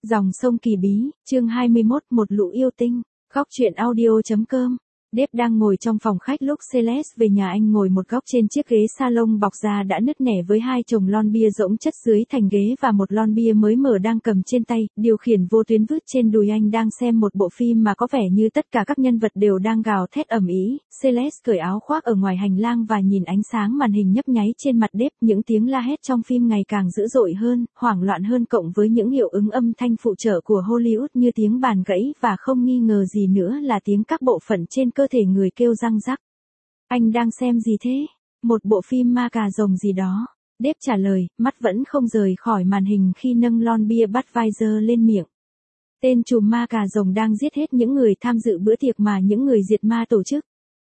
Dòng sông Kỳ Bí, chương 21, một lũ yêu tinh, góc truyện audio.com. Dave đang ngồi trong phòng khách lúc Celeste về nhà. Anh ngồi một góc trên chiếc ghế salon bọc da đã nứt nẻ với hai chồng lon bia rỗng chất dưới thành ghế và một lon bia mới mở đang cầm trên tay, điều khiển vô tuyến vứt trên đùi. Anh đang xem một bộ phim mà có vẻ như tất cả các nhân vật đều đang gào thét ầm ĩ. Celeste cởi áo khoác ở ngoài hành lang và nhìn ánh sáng màn hình nhấp nháy trên mặt Dave. Những tiếng la hét trong phim ngày càng dữ dội hơn, hoảng loạn hơn, cộng với những hiệu ứng âm thanh phụ trợ của Hollywood như tiếng bàn gãy và không nghi ngờ gì nữa là tiếng các bộ phận trên cơ thể người kêu răng rắc. Anh đang xem gì thế? Một bộ phim ma cà rồng gì đó. Dave trả lời, mắt vẫn không rời khỏi màn hình khi nâng lon bia Budweiser lên miệng. Tên trùm ma cà rồng đang giết hết những người tham dự bữa tiệc mà những người diệt ma tổ chức.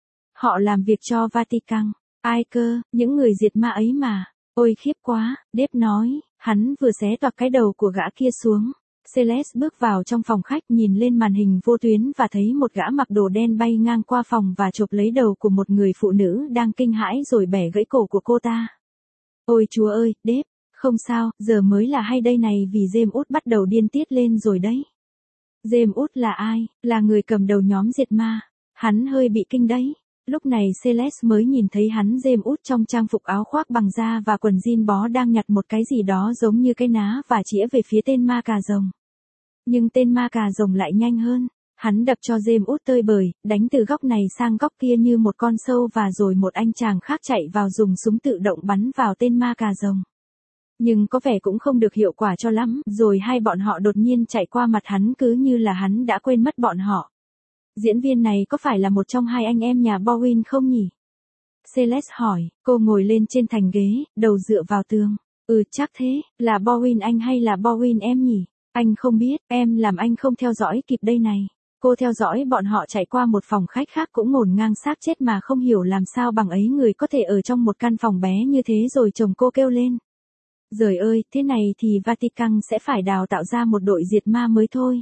Họ làm việc cho Vatican. Ai cơ, những người diệt ma ấy mà. Ôi khiếp quá, Dave nói, hắn vừa xé toạc cái đầu của gã kia xuống. Celeste bước vào trong phòng khách, nhìn lên màn hình vô tuyến và thấy một gã mặc đồ đen bay ngang qua phòng và chộp lấy đầu của một người phụ nữ đang kinh hãi rồi bẻ gãy cổ của cô ta. Ôi chúa ơi, Dave, không sao, giờ mới là hay đây này vì James Út bắt đầu điên tiết lên rồi đấy. James Út là ai? Là người cầm đầu nhóm diệt ma. Hắn hơi bị kinh đấy. Lúc này Celeste mới nhìn thấy hắn. James Út trong trang phục áo khoác bằng da và quần jean bó đang nhặt một cái gì đó giống như cái ná và chĩa về phía tên ma cà rồng. Nhưng tên ma cà rồng lại nhanh hơn. Hắn đập cho James Út tơi bời, đánh từ góc này sang góc kia như một con sâu và rồi một anh chàng khác chạy vào dùng súng tự động bắn vào tên ma cà rồng. Nhưng có vẻ cũng không được hiệu quả cho lắm, rồi hai bọn họ đột nhiên chạy qua mặt hắn cứ như là hắn đã quên mất bọn họ. Diễn viên này có phải là một trong hai anh em nhà Bowen không nhỉ? Celeste hỏi, cô ngồi lên trên thành ghế, đầu dựa vào tường. Chắc thế, là Bowen anh hay là Bowen em nhỉ? Anh không biết, em làm anh không theo dõi kịp đây này. Cô theo dõi bọn họ chạy qua một phòng khách khác cũng ngổn ngang xác chết mà không hiểu làm sao bằng ấy người có thể ở trong một căn phòng bé như thế rồi chồng cô kêu lên. Giời ơi, thế này thì Vatican sẽ phải đào tạo ra một đội diệt ma mới thôi.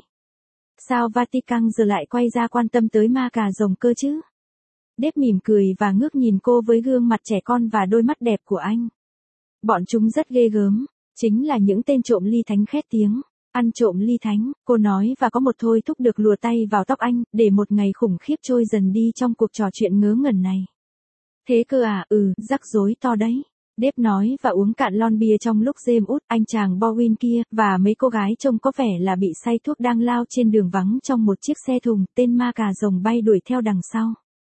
Sao Vatican giờ lại quay ra quan tâm tới ma cà rồng cơ chứ? Dave mỉm cười và ngước nhìn cô với gương mặt trẻ con và đôi mắt đẹp của anh. Bọn chúng rất ghê gớm, chính là những tên trộm ly thánh khét tiếng. Ăn trộm ly thánh, cô nói và có một thôi thúc được lùa tay vào tóc anh, để một ngày khủng khiếp trôi dần đi trong cuộc trò chuyện ngớ ngẩn này. Thế cơ à, rắc rối to đấy. Dave nói và uống cạn lon bia trong lúc James Út, anh chàng Bowen kia, và mấy cô gái trông có vẻ là bị say thuốc đang lao trên đường vắng trong một chiếc xe thùng. Tên ma cà rồng bay đuổi theo đằng sau.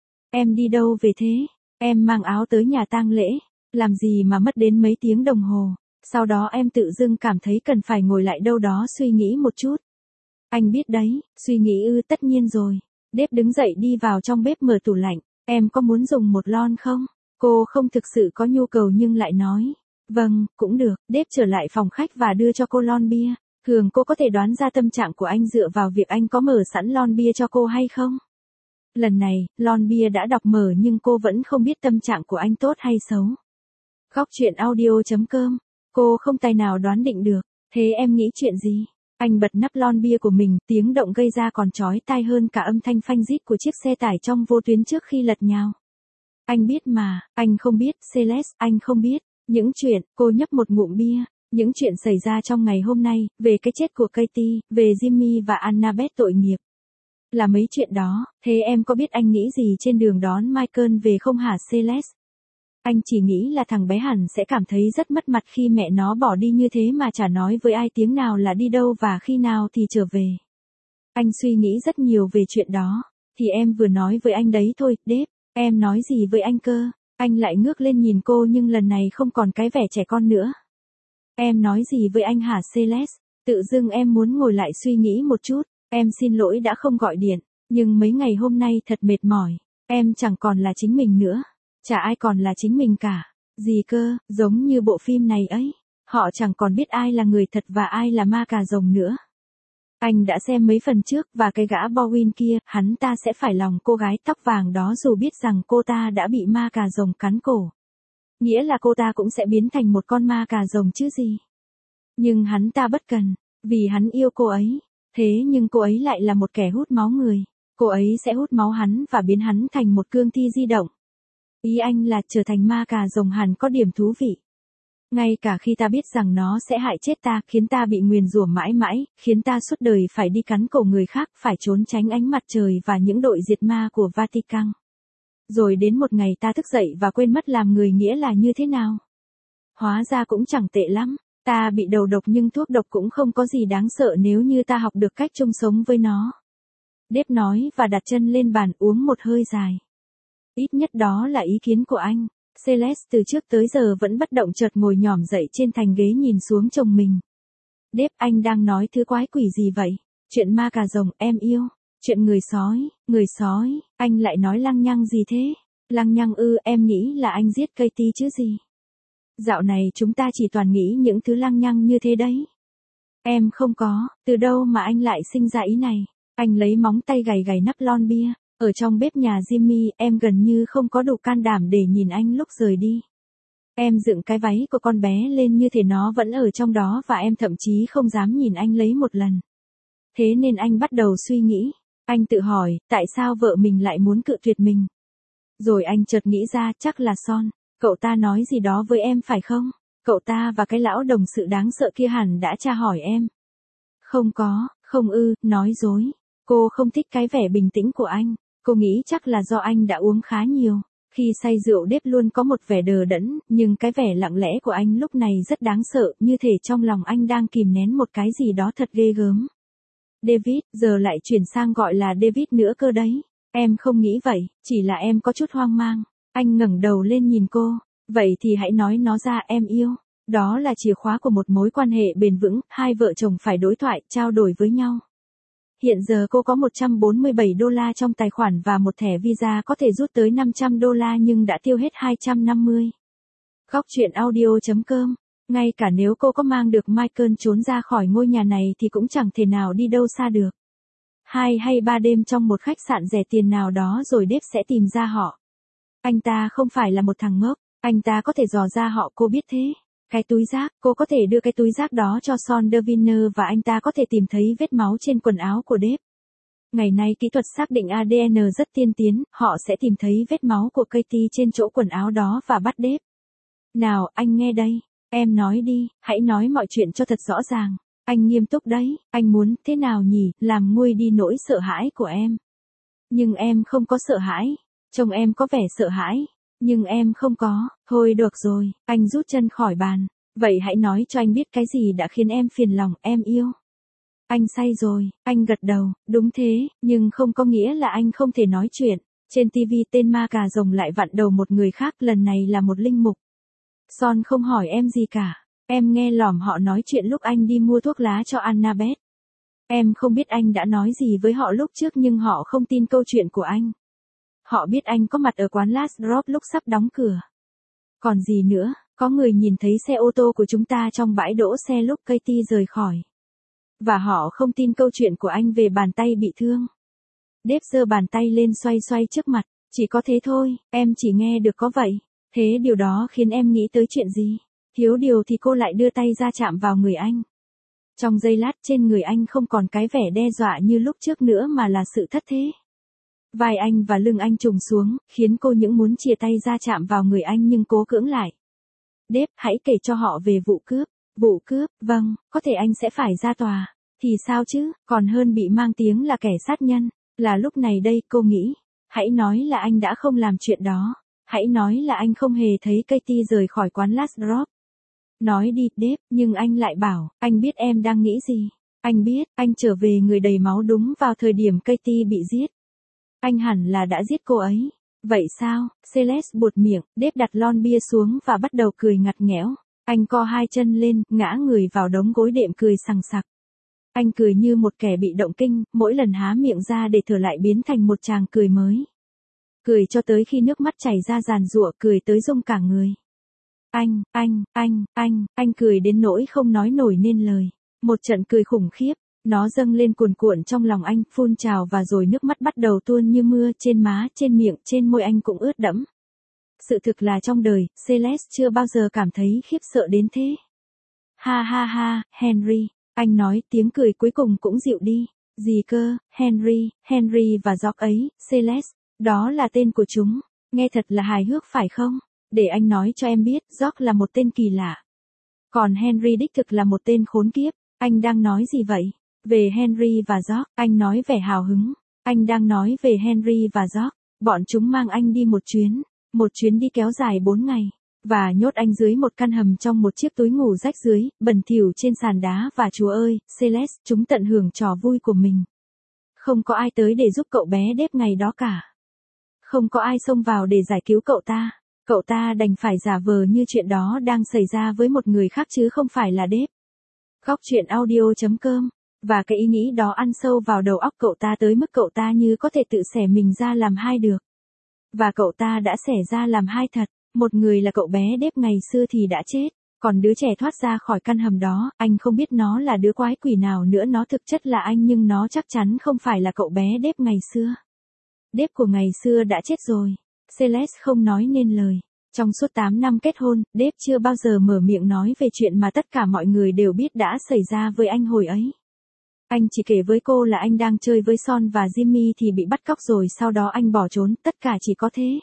Em đi đâu về thế? Em mang áo tới nhà tang lễ. Làm gì mà mất đến mấy tiếng đồng hồ? Sau đó em tự dưng cảm thấy cần phải ngồi lại đâu đó suy nghĩ một chút. Anh biết đấy, suy nghĩ tất nhiên rồi. Dave đứng dậy đi vào trong bếp mở tủ lạnh. Em có muốn dùng một lon không? Cô không thực sự có nhu cầu nhưng lại nói. Vâng, cũng được. Dave trở lại phòng khách và đưa cho cô lon bia. Thường cô có thể đoán ra tâm trạng của anh dựa vào việc anh có mở sẵn lon bia cho cô hay không? Lần này, lon bia đã đọc mở nhưng cô vẫn không biết tâm trạng của anh tốt hay xấu. Góc truyện audio.com. Cô không tài nào đoán định được. Thế em nghĩ chuyện gì? Anh bật nắp lon bia của mình, tiếng động gây ra còn chói tai hơn cả âm thanh phanh rít của chiếc xe tải trong vô tuyến trước khi lật nhào. Anh biết mà, anh không biết, Celeste, anh không biết. Những chuyện, cô nhấp một ngụm bia, những chuyện xảy ra trong ngày hôm nay, về cái chết của Katie, về Jimmy và Annabeth tội nghiệp. Là mấy chuyện đó, thế em có biết anh nghĩ gì trên đường đón Michael về không hả Celeste? Anh chỉ nghĩ là thằng bé hẳn sẽ cảm thấy rất mất mặt khi mẹ nó bỏ đi như thế mà chả nói với ai tiếng nào là đi đâu và khi nào thì trở về. Anh suy nghĩ rất nhiều về chuyện đó, thì em vừa nói với anh đấy thôi, Dave. Em nói gì với anh cơ? Anh lại ngước lên nhìn cô nhưng lần này không còn cái vẻ trẻ con nữa. Em nói gì với anh hả Celeste? Tự dưng em muốn ngồi lại suy nghĩ một chút. Em xin lỗi đã không gọi điện, nhưng mấy ngày hôm nay thật mệt mỏi. Em chẳng còn là chính mình nữa. Chả ai còn là chính mình cả. Gì cơ, giống như bộ phim này ấy. Họ chẳng còn biết ai là người thật và ai là ma cà rồng nữa. Anh đã xem mấy phần trước và cái gã Bowen kia, hắn ta sẽ phải lòng cô gái tóc vàng đó dù biết rằng cô ta đã bị ma cà rồng cắn cổ. Nghĩa là cô ta cũng sẽ biến thành một con ma cà rồng chứ gì. Nhưng hắn ta bất cần, vì hắn yêu cô ấy. Thế nhưng cô ấy lại là một kẻ hút máu người. Cô ấy sẽ hút máu hắn và biến hắn thành một cương thi di động. Ý anh là trở thành ma cà rồng hẳn có điểm thú vị. Ngay cả khi ta biết rằng nó sẽ hại chết ta, khiến ta bị nguyền rủa mãi mãi, khiến ta suốt đời phải đi cắn cổ người khác, phải trốn tránh ánh mặt trời và những đội diệt ma của Vatican. Rồi đến một ngày ta thức dậy và quên mất làm người nghĩa là như thế nào. Hóa ra cũng chẳng tệ lắm, ta bị đầu độc nhưng thuốc độc cũng không có gì đáng sợ nếu như ta học được cách chung sống với nó. Dave nói và đặt chân lên bàn uống một hơi dài. Ít nhất đó là ý kiến của anh. Celeste từ trước tới giờ vẫn bất động chợt ngồi nhỏm dậy trên thành ghế nhìn xuống chồng mình. Dave, anh đang nói thứ quái quỷ gì vậy? Chuyện ma cà rồng em yêu. Chuyện người sói, anh lại nói lăng nhăng gì thế? Lăng nhăng ư, em nghĩ là anh giết Katie chứ gì. Dạo này chúng ta chỉ toàn nghĩ những thứ lăng nhăng như thế đấy. Em không có, từ đâu mà anh lại sinh ra ý này? Anh lấy móng tay gảy nắp lon bia. Ở trong bếp nhà Jimmy, em gần như không có đủ can đảm để nhìn anh lúc rời đi. Em dựng cái váy của con bé lên như thể nó vẫn ở trong đó và em thậm chí không dám nhìn anh lấy một lần. Thế nên anh bắt đầu suy nghĩ. Anh tự hỏi, tại sao vợ mình lại muốn cự tuyệt mình? Rồi anh chợt nghĩ ra, chắc là Son. Cậu ta nói gì đó với em phải không? Cậu ta và cái lão đồng sự đáng sợ kia hẳn đã tra hỏi em. Không có, không ư, nói dối. Cô không thích cái vẻ bình tĩnh của anh. Cô nghĩ chắc là do anh đã uống khá nhiều. Khi say rượu Dave luôn có một vẻ đờ đẫn, nhưng cái vẻ lặng lẽ của anh lúc này rất đáng sợ, như thể trong lòng anh đang kìm nén một cái gì đó thật ghê gớm. David, giờ lại chuyển sang gọi là David nữa cơ đấy. Em không nghĩ vậy, chỉ là em có chút hoang mang. Anh ngẩng đầu lên nhìn cô. Vậy thì hãy nói nó ra em yêu. Đó là chìa khóa của một mối quan hệ bền vững, hai vợ chồng phải đối thoại, trao đổi với nhau. Hiện giờ cô có $147 trong tài khoản và một thẻ Visa có thể rút tới $500 nhưng đã tiêu hết 250. Góc truyện audio.com. Ngay cả nếu cô có mang được Michael trốn ra khỏi ngôi nhà này thì cũng chẳng thể nào đi đâu xa được. 2 hay 3 đêm trong một khách sạn rẻ tiền nào đó rồi Dave sẽ tìm ra họ. Anh ta không phải là một thằng ngốc, anh ta có thể dò ra họ, cô biết thế. Cái túi rác, cô có thể đưa cái túi rác đó cho Son Deviner và anh ta có thể tìm thấy vết máu trên quần áo của Dave. Ngày nay kỹ thuật xác định ADN rất tiên tiến, họ sẽ tìm thấy vết máu của Katie trên chỗ quần áo đó và bắt Dave. Nào, anh nghe đây, em nói đi, hãy nói mọi chuyện cho thật rõ ràng. Anh nghiêm túc đấy, anh muốn, thế nào nhỉ, làm nguôi đi nỗi sợ hãi của em. Nhưng em không có sợ hãi, trông em có vẻ sợ hãi. Nhưng em không có, thôi được rồi, anh rút chân khỏi bàn. Vậy hãy nói cho anh biết cái gì đã khiến em phiền lòng, em yêu. Anh say rồi, anh gật đầu, đúng thế, nhưng không có nghĩa là anh không thể nói chuyện. Trên TV tên ma cà rồng lại vặn đầu một người khác, lần này là một linh mục. Son không hỏi em gì cả, em nghe lỏm họ nói chuyện lúc anh đi mua thuốc lá cho Annabeth. Em không biết anh đã nói gì với họ lúc trước nhưng họ không tin câu chuyện của anh. Họ biết anh có mặt ở quán Last Drop lúc sắp đóng cửa. Còn gì nữa, có người nhìn thấy xe ô tô của chúng ta trong bãi đỗ xe lúc Katie rời khỏi. Và họ không tin câu chuyện của anh về bàn tay bị thương. Dave giơ bàn tay lên xoay xoay trước mặt, chỉ có thế thôi, em chỉ nghe được có vậy. Thế điều đó khiến em nghĩ tới chuyện gì? Thiếu điều thì cô lại đưa tay ra chạm vào người anh. Trong giây lát trên người anh không còn cái vẻ đe dọa như lúc trước nữa mà là sự thất thế. Vai anh và lưng anh trùng xuống, khiến cô những muốn chìa tay ra chạm vào người anh nhưng cố cưỡng lại. Dave, hãy kể cho họ về vụ cướp. Vụ cướp, vâng, có thể anh sẽ phải ra tòa. Thì sao chứ, còn hơn bị mang tiếng là kẻ sát nhân. Là lúc này đây, cô nghĩ. Hãy nói là anh đã không làm chuyện đó. Hãy nói là anh không hề thấy Katie rời khỏi quán Last Drop. Nói đi, Dave, nhưng anh lại bảo, anh biết em đang nghĩ gì. Anh biết, anh trở về người đầy máu đúng vào thời điểm Katie bị giết. Anh hẳn là đã giết cô ấy. Vậy sao? Celeste buột miệng, Dave đặt lon bia xuống và bắt đầu cười ngặt nghẽo. Anh co hai chân lên, ngã người vào đống gối đệm cười sằng sặc. Anh cười như một kẻ bị động kinh, mỗi lần há miệng ra để thở lại biến thành một tràng cười mới. Cười cho tới khi nước mắt chảy ra giàn giụa, cười tới rung cả người. Anh cười đến nỗi không nói nổi nên lời. Một trận cười khủng khiếp. Nó dâng lên cuồn cuộn trong lòng anh, phun trào và rồi nước mắt bắt đầu tuôn như mưa trên má, trên miệng, trên môi anh cũng ướt đẫm. Sự thực là trong đời, Celeste chưa bao giờ cảm thấy khiếp sợ đến thế. Ha ha ha, Henry, anh nói, tiếng cười cuối cùng cũng dịu đi. Gì cơ, Henry và George ấy, Celeste, đó là tên của chúng. Nghe thật là hài hước phải không? Để anh nói cho em biết, George là một tên kỳ lạ. Còn Henry đích thực là một tên khốn kiếp. Anh đang nói gì vậy? Về Henry và George, anh nói vẻ hào hứng. Anh đang nói về Henry và George. Bọn chúng mang anh đi một chuyến đi kéo dài 4 ngày. Và nhốt anh dưới một căn hầm trong một chiếc túi ngủ rách rưới, bẩn thỉu trên sàn đá và chúa ơi, Celeste, chúng tận hưởng trò vui của mình. Không có ai tới để giúp cậu bé Dave ngày đó cả. Không có ai xông vào để giải cứu cậu ta. Cậu ta đành phải giả vờ như chuyện đó đang xảy ra với một người khác chứ không phải là Dave. Góc truyện audio.com. Và cái ý nghĩ đó ăn sâu vào đầu óc cậu ta tới mức cậu ta như có thể tự xẻ mình ra làm hai được. Và cậu ta đã xẻ ra làm hai thật. Một người là cậu bé Dave ngày xưa thì đã chết. Còn đứa trẻ thoát ra khỏi căn hầm đó, anh không biết nó là đứa quái quỷ nào nữa, nó thực chất là anh nhưng nó chắc chắn không phải là cậu bé Dave ngày xưa. Dave của ngày xưa đã chết rồi. Celeste không nói nên lời. Trong suốt 8 năm kết hôn, Dave chưa bao giờ mở miệng nói về chuyện mà tất cả mọi người đều biết đã xảy ra với anh hồi ấy. Anh chỉ kể với cô là anh đang chơi với Son và Jimmy thì bị bắt cóc rồi sau đó anh bỏ trốn, tất cả chỉ có thế.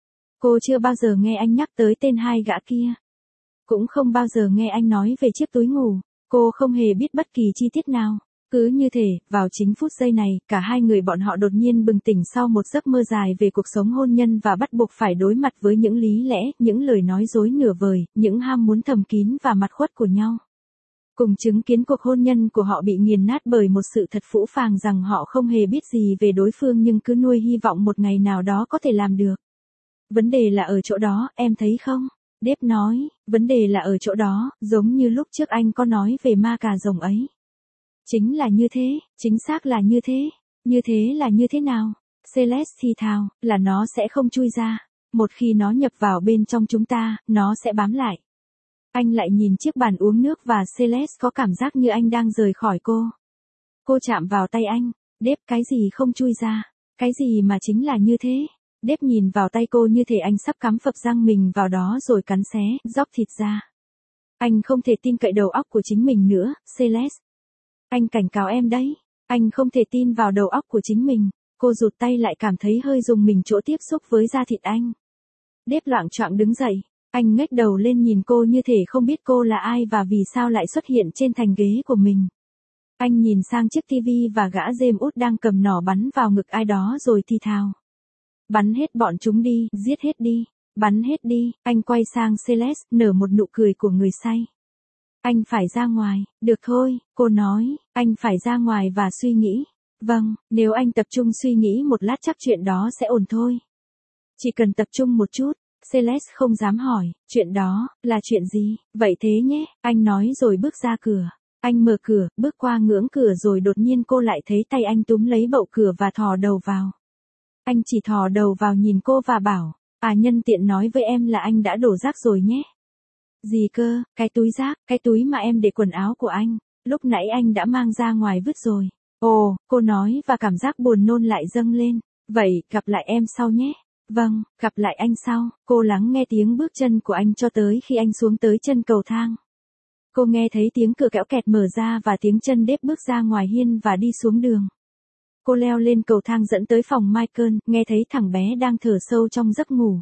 Cô chưa bao giờ nghe anh nhắc tới tên hai gã kia. Cũng không bao giờ nghe anh nói về chiếc túi ngủ. Cô không hề biết bất kỳ chi tiết nào. Cứ như thể, vào chính phút giây này, cả hai người bọn họ đột nhiên bừng tỉnh sau một giấc mơ dài về cuộc sống hôn nhân và bắt buộc phải đối mặt với những lý lẽ, những lời nói dối nửa vời, những ham muốn thầm kín và mặt khuất của nhau. Cùng chứng kiến cuộc hôn nhân của họ bị nghiền nát bởi một sự thật phũ phàng rằng họ không hề biết gì về đối phương nhưng cứ nuôi hy vọng một ngày nào đó có thể làm được. Vấn đề là ở chỗ đó, em thấy không? Dave nói, vấn đề là ở chỗ đó, giống như lúc trước anh có nói về ma cà rồng ấy. Chính là như thế, chính xác là như thế là như thế nào? Celeste thì thào, là nó sẽ không chui ra. Một khi nó nhập vào bên trong chúng ta, nó sẽ bám lại. Anh lại nhìn chiếc bàn uống nước và Celeste có cảm giác như anh đang rời khỏi cô. Cô chạm vào tay anh, Dave, cái gì không chui ra? Cái gì mà chính là như thế? Dave nhìn vào tay cô như thể anh sắp cắm phập răng mình vào đó rồi cắn xé, róc thịt ra. Anh không thể tin cậy đầu óc của chính mình nữa, Celeste. Anh cảnh cáo em đấy. Anh không thể tin vào đầu óc của chính mình. Cô rụt tay lại cảm thấy hơi rùng mình chỗ tiếp xúc với da thịt anh. Dave loạng choạng đứng dậy. Anh ngếch đầu lên nhìn cô như thể không biết cô là ai và vì sao lại xuất hiện trên thành ghế của mình. Anh nhìn sang chiếc tivi và gã James út đang cầm nỏ bắn vào ngực ai đó rồi thì thào. Bắn hết bọn chúng đi, giết hết đi, bắn hết đi. Anh quay sang Celeste, nở một nụ cười của người say. Anh phải ra ngoài, được thôi, cô nói, anh phải ra ngoài và suy nghĩ. Vâng, nếu anh tập trung suy nghĩ một lát chắc chuyện đó sẽ ổn thôi. Chỉ cần tập trung một chút. Celeste không dám hỏi, chuyện đó, là chuyện gì? Vậy thế nhé, anh nói rồi bước ra cửa. Anh mở cửa, bước qua ngưỡng cửa rồi đột nhiên cô lại thấy tay anh túm lấy bậu cửa và thò đầu vào. Anh chỉ thò đầu vào nhìn cô và bảo, nhân tiện nói với em là anh đã đổ rác rồi nhé. Gì cơ, cái túi rác, cái túi mà em để quần áo của anh, lúc nãy anh đã mang ra ngoài vứt rồi. Ồ, cô nói và cảm giác buồn nôn lại dâng lên. Vậy, gặp lại em sau nhé. Vâng, gặp lại anh sau. Cô lắng nghe tiếng bước chân của anh cho tới khi anh xuống tới chân cầu thang. Cô nghe thấy tiếng cửa kẽo kẹt mở ra và tiếng chân Dave bước ra ngoài hiên và đi xuống đường. Cô leo lên cầu thang dẫn tới phòng Michael, nghe thấy thằng bé đang thở sâu trong giấc ngủ.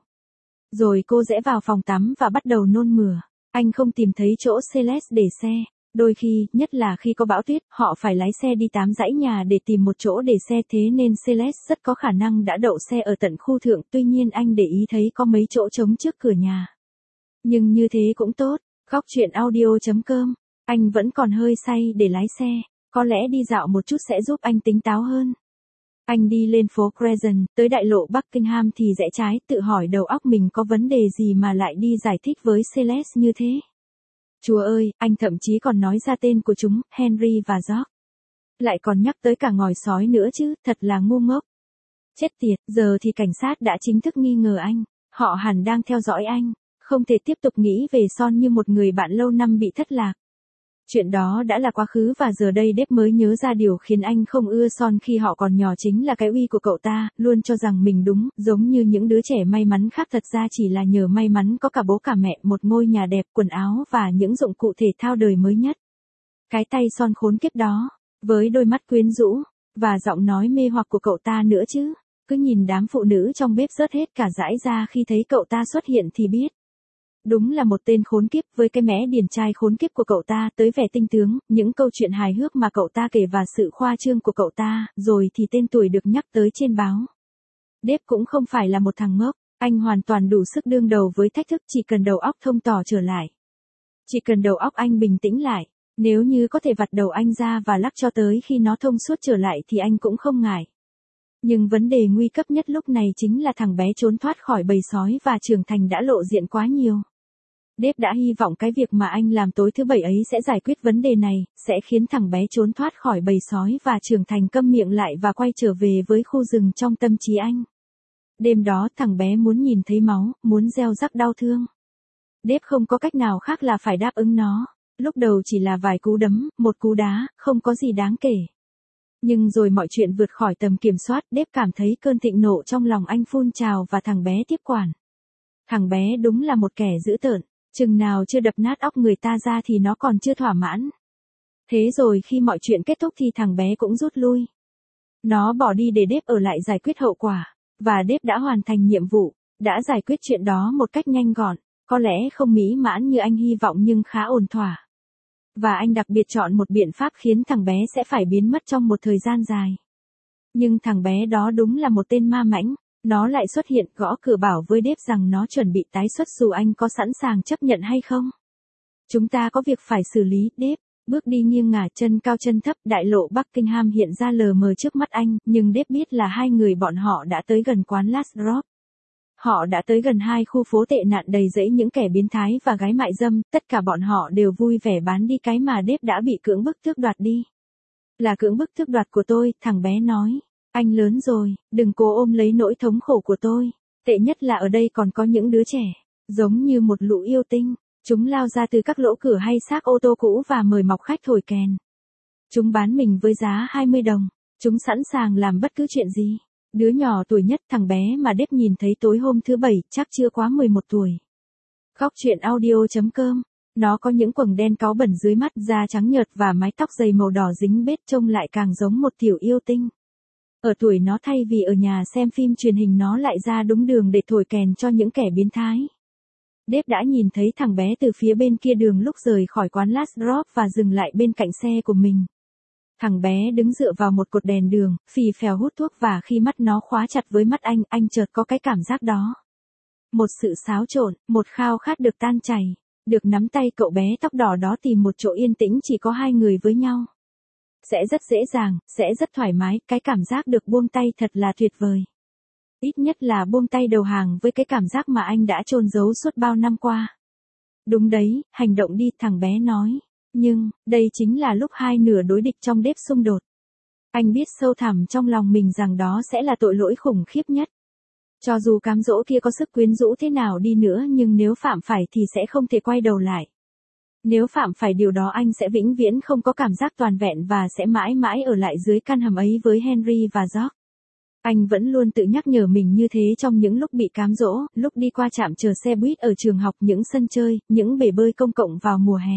Rồi cô rẽ vào phòng tắm và bắt đầu nôn mửa. Anh không tìm thấy chỗ Celeste để xe. Đôi khi, nhất là khi có bão tuyết, họ phải lái xe đi 8 dãy nhà để tìm một chỗ để xe, thế nên Celeste rất có khả năng đã đậu xe ở tận khu thượng, tuy nhiên anh để ý thấy có mấy chỗ trống trước cửa nhà. Nhưng như thế cũng tốt. Góc truyện audio.com. Anh vẫn còn hơi say để lái xe. Có lẽ đi dạo một chút sẽ giúp anh tỉnh táo hơn. Anh đi lên phố Crescent, tới đại lộ Buckingham thì rẽ trái, tự hỏi đầu óc mình có vấn đề gì mà lại đi giải thích với Celeste như thế. Chúa ơi, anh thậm chí còn nói ra tên của chúng, Henry và George. Lại còn nhắc tới cả ngòi sói nữa chứ, thật là ngu ngốc. Chết tiệt, giờ thì cảnh sát đã chính thức nghi ngờ anh. Họ hẳn đang theo dõi anh. Không thể tiếp tục nghĩ về Son như một người bạn lâu năm bị thất lạc. Chuyện đó đã là quá khứ và giờ đây Dave mới nhớ ra điều khiến anh không ưa Son khi họ còn nhỏ chính là cái uy của cậu ta, luôn cho rằng mình đúng, giống như những đứa trẻ may mắn khác thật ra chỉ là nhờ may mắn có cả bố cả mẹ, một ngôi nhà đẹp, quần áo và những dụng cụ thể thao đời mới nhất. Cái tay Son khốn kiếp đó, với đôi mắt quyến rũ, và giọng nói mê hoặc của cậu ta nữa chứ, cứ nhìn đám phụ nữ trong bếp rớt hết cả dãi ra khi thấy cậu ta xuất hiện thì biết. Đúng là một tên khốn kiếp, với cái mẽ điển trai khốn kiếp của cậu ta, tới vẻ tinh tướng, những câu chuyện hài hước mà cậu ta kể và sự khoa trương của cậu ta, rồi thì tên tuổi được nhắc tới trên báo. Dave cũng không phải là một thằng ngốc, anh hoàn toàn đủ sức đương đầu với thách thức, chỉ cần đầu óc thông tỏ trở lại. Chỉ cần đầu óc anh bình tĩnh lại, nếu như có thể vặt đầu anh ra và lắc cho tới khi nó thông suốt trở lại thì anh cũng không ngại. Nhưng vấn đề nguy cấp nhất lúc này chính là thằng bé trốn thoát khỏi bầy sói và trưởng thành đã lộ diện quá nhiều. Dave đã hy vọng cái việc mà anh làm tối thứ Bảy ấy sẽ giải quyết vấn đề này, sẽ khiến thằng bé trốn thoát khỏi bầy sói và trưởng thành câm miệng lại và quay trở về với khu rừng trong tâm trí anh. Đêm đó thằng bé muốn nhìn thấy máu, muốn gieo rắc đau thương. Dave không có cách nào khác là phải đáp ứng nó. Lúc đầu chỉ là vài cú đấm, một cú đá, không có gì đáng kể. Nhưng rồi mọi chuyện vượt khỏi tầm kiểm soát, Dave cảm thấy cơn thịnh nộ trong lòng anh phun trào và thằng bé tiếp quản. Thằng bé đúng là một kẻ dữ tợn, chừng nào chưa đập nát óc người ta ra thì nó còn chưa thỏa mãn. Thế rồi khi mọi chuyện kết thúc thì thằng bé cũng rút lui. Nó bỏ đi để Dave ở lại giải quyết hậu quả, và Dave đã hoàn thành nhiệm vụ, đã giải quyết chuyện đó một cách nhanh gọn, có lẽ không mỹ mãn như anh hy vọng nhưng khá ổn thỏa. Và anh đặc biệt chọn một biện pháp khiến thằng bé sẽ phải biến mất trong một thời gian dài. Nhưng thằng bé đó đúng là một tên ma mãnh, nó lại xuất hiện gõ cửa bảo với Dave rằng nó chuẩn bị tái xuất dù anh có sẵn sàng chấp nhận hay không. Chúng ta có việc phải xử lý, Dave. Bước đi nghiêng ngả, chân cao chân thấp, đại lộ Buckingham hiện ra lờ mờ trước mắt anh, nhưng Dave biết là hai người bọn họ đã tới gần quán Last Drop. Họ đã tới gần hai khu phố tệ nạn đầy rẫy những kẻ biến thái và gái mại dâm, tất cả bọn họ đều vui vẻ bán đi cái mà Dave đã bị cưỡng bức tước đoạt đi. Là cưỡng bức tước đoạt của tôi, thằng bé nói. Anh lớn rồi, đừng cố ôm lấy nỗi thống khổ của tôi. Tệ nhất là ở đây còn có những đứa trẻ, giống như một lũ yêu tinh. Chúng lao ra từ các lỗ cửa hay xác ô tô cũ và mời mọc khách thổi kèn. Chúng bán mình với giá 20 đồng. Chúng sẵn sàng làm bất cứ chuyện gì. Đứa nhỏ tuổi nhất, thằng bé mà Dave nhìn thấy tối hôm thứ Bảy, chắc chưa quá 11 tuổi. Góc truyện audio.com. Nó có những quầng đen cáu bẩn dưới mắt, da trắng nhợt và mái tóc dày màu đỏ dính bết, trông lại càng giống một tiểu yêu tinh. Ở tuổi nó, thay vì ở nhà xem phim truyền hình, nó lại ra đúng đường để thổi kèn cho những kẻ biến thái. Dave đã nhìn thấy thằng bé từ phía bên kia đường lúc rời khỏi quán Last Drop và dừng lại bên cạnh xe của mình. Thằng bé đứng dựa vào một cột đèn đường, phì phèo hút thuốc, và khi mắt nó khóa chặt với mắt anh chợt có cái cảm giác đó. Một sự xáo trộn, một khao khát được tan chảy, được nắm tay cậu bé tóc đỏ đó tìm một chỗ yên tĩnh chỉ có hai người với nhau. Sẽ rất dễ dàng, sẽ rất thoải mái, cái cảm giác được buông tay thật là tuyệt vời. Ít nhất là buông tay đầu hàng với cái cảm giác mà anh đã chôn giấu suốt bao năm qua. Đúng đấy, hành động đi, thằng bé nói. Nhưng, đây chính là lúc hai nửa đối địch trong Dave xung đột. Anh biết sâu thẳm trong lòng mình rằng đó sẽ là tội lỗi khủng khiếp nhất. Cho dù cám dỗ kia có sức quyến rũ thế nào đi nữa, nhưng nếu phạm phải thì sẽ không thể quay đầu lại. Nếu phạm phải điều đó, anh sẽ vĩnh viễn không có cảm giác toàn vẹn và sẽ mãi mãi ở lại dưới căn hầm ấy với Henry và George. Anh vẫn luôn tự nhắc nhở mình như thế trong những lúc bị cám dỗ, lúc đi qua trạm chờ xe buýt ở trường học, những sân chơi, những bể bơi công cộng vào mùa hè.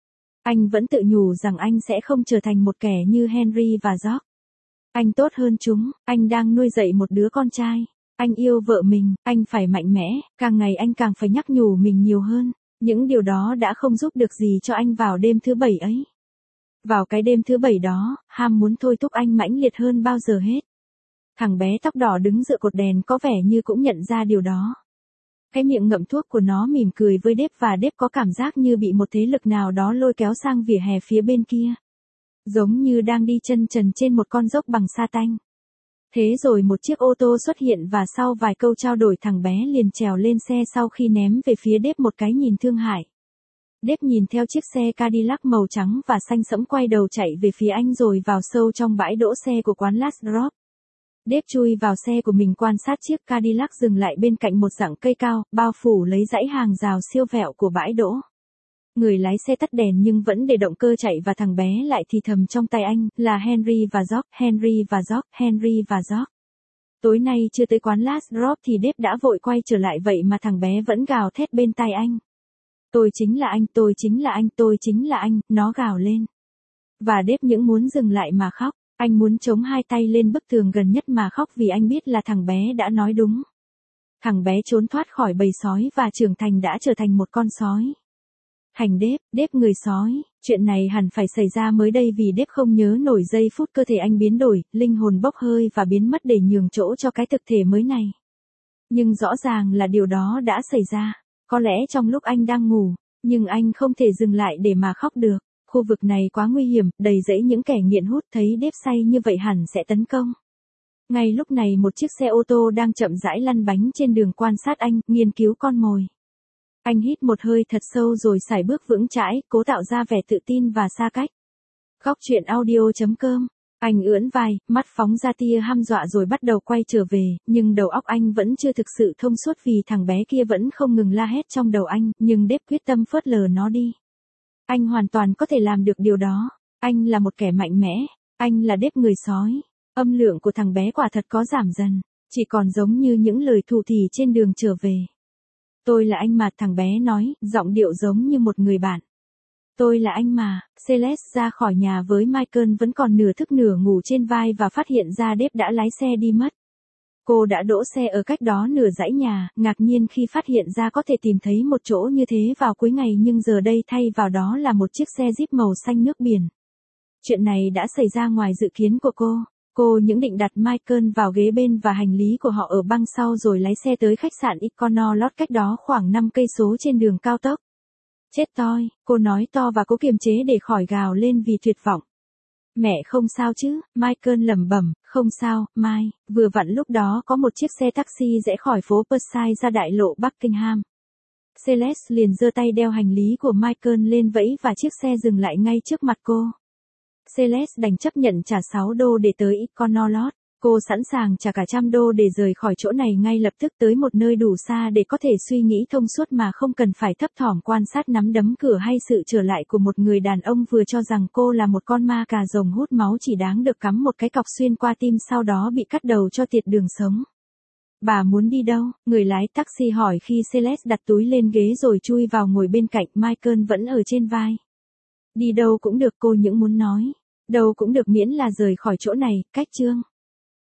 Anh vẫn tự nhủ rằng anh sẽ không trở thành một kẻ như Henry và George. Anh tốt hơn chúng, anh đang nuôi dạy một đứa con trai. Anh yêu vợ mình, anh phải mạnh mẽ, càng ngày anh càng phải nhắc nhủ mình nhiều hơn. Những điều đó đã không giúp được gì cho anh vào đêm thứ Bảy ấy. Vào cái đêm thứ Bảy đó, ham muốn thôi thúc anh mãnh liệt hơn bao giờ hết. Thằng bé tóc đỏ đứng dựa cột đèn có vẻ như cũng nhận ra điều đó. Cái miệng ngậm thuốc của nó mỉm cười với Dave, và Dave có cảm giác như bị một thế lực nào đó lôi kéo sang vỉa hè phía bên kia. Giống như đang đi chân trần trên một con dốc bằng sa tanh. Thế rồi một chiếc ô tô xuất hiện và sau vài câu trao đổi, thằng bé liền trèo lên xe sau khi ném về phía Dave một cái nhìn thương hại. Dave nhìn theo chiếc xe Cadillac màu trắng và xanh sẫm quay đầu chạy về phía anh rồi vào sâu trong bãi đỗ xe của quán Last Drop. Dave chui vào xe của mình, quan sát chiếc Cadillac dừng lại bên cạnh một rặng cây cao, bao phủ lấy dãy hàng rào siêu vẹo của bãi đỗ. Người lái xe tắt đèn nhưng vẫn để động cơ chạy, và thằng bé lại thì thầm trong tay anh, là Henry và George, Henry và George, Henry và George. Tối nay chưa tới quán Last Drop thì Dave đã vội quay trở lại, vậy mà thằng bé vẫn gào thét bên tai anh. Tôi chính là anh, tôi chính là anh, tôi chính là anh, nó gào lên. Và Dave những muốn dừng lại mà khóc. Anh muốn chống hai tay lên bức tường gần nhất mà khóc vì anh biết là thằng bé đã nói đúng. Thằng bé trốn thoát khỏi bầy sói và trưởng thành đã trở thành một con sói. Hành Đếp, Đếp người sói, chuyện này hẳn phải xảy ra mới đây vì Đếp không nhớ nổi giây phút cơ thể anh biến đổi, linh hồn bốc hơi và biến mất để nhường chỗ cho cái thực thể mới này. Nhưng rõ ràng là điều đó đã xảy ra, có lẽ trong lúc anh đang ngủ, nhưng anh không thể dừng lại để mà khóc được. Khu vực này quá nguy hiểm, đầy rẫy những kẻ nghiện hút, thấy Đếp say như vậy hẳn sẽ tấn công. Ngay lúc này một chiếc xe ô tô đang chậm rãi lăn bánh trên đường quan sát anh, nghiên cứu con mồi. Anh hít một hơi thật sâu rồi sải bước vững chãi, cố tạo ra vẻ tự tin và xa cách. Góc truyện audio.com. Anh ưỡn vai, mắt phóng ra tia hăm dọa rồi bắt đầu quay trở về, nhưng đầu óc anh vẫn chưa thực sự thông suốt vì thằng bé kia vẫn không ngừng la hét trong đầu anh, nhưng Đếp quyết tâm phớt lờ nó đi. Anh hoàn toàn có thể làm được điều đó. Anh là một kẻ mạnh mẽ. Anh là Đếp người sói. Âm lượng của thằng bé quả thật có giảm dần, chỉ còn giống như những lời thủ thỉ trên đường trở về. Tôi là anh mà, thằng bé nói, giọng điệu giống như một người bạn. Tôi là anh mà. Celeste ra khỏi nhà với Michael vẫn còn nửa thức nửa ngủ trên vai và phát hiện ra Đếp đã lái xe đi mất. Cô đã đỗ xe ở cách đó nửa dãy nhà, ngạc nhiên khi phát hiện ra có thể tìm thấy một chỗ như thế vào cuối ngày, nhưng giờ đây thay vào đó là một chiếc xe Jeep màu xanh nước biển. Chuyện này đã xảy ra ngoài dự kiến của cô. Cô những định đặt Michael vào ghế bên và hành lý của họ ở băng sau rồi lái xe tới khách sạn Econo Lodge cách đó khoảng 5 cây số trên đường cao tốc. Chết toi, cô nói to và cố kiềm chế để khỏi gào lên vì tuyệt vọng. Mẹ không sao chứ, Michael lẩm bẩm, không sao, Mai. Vừa vặn lúc đó có một chiếc xe taxi rẽ khỏi phố Perseid ra đại lộ Buckingham. Celeste liền giơ tay đeo hành lý của Michael lên vẫy và chiếc xe dừng lại ngay trước mặt cô. Celeste đành chấp nhận trả 6 đô để tới Econo Lodge. Cô sẵn sàng trả cả $100 để rời khỏi chỗ này ngay lập tức tới một nơi đủ xa để có thể suy nghĩ thông suốt mà không cần phải thấp thỏm quan sát nắm đấm cửa hay sự trở lại của một người đàn ông vừa cho rằng cô là một con ma cà rồng hút máu chỉ đáng được cắm một cái cọc xuyên qua tim sau đó bị cắt đầu cho tiệt đường sống. Bà muốn đi đâu? Người lái taxi hỏi khi Celeste đặt túi lên ghế rồi chui vào ngồi bên cạnh, Michael vẫn ở trên vai. Đi đâu cũng được, cô những muốn nói. Đâu cũng được miễn là rời khỏi chỗ này, cách Trương.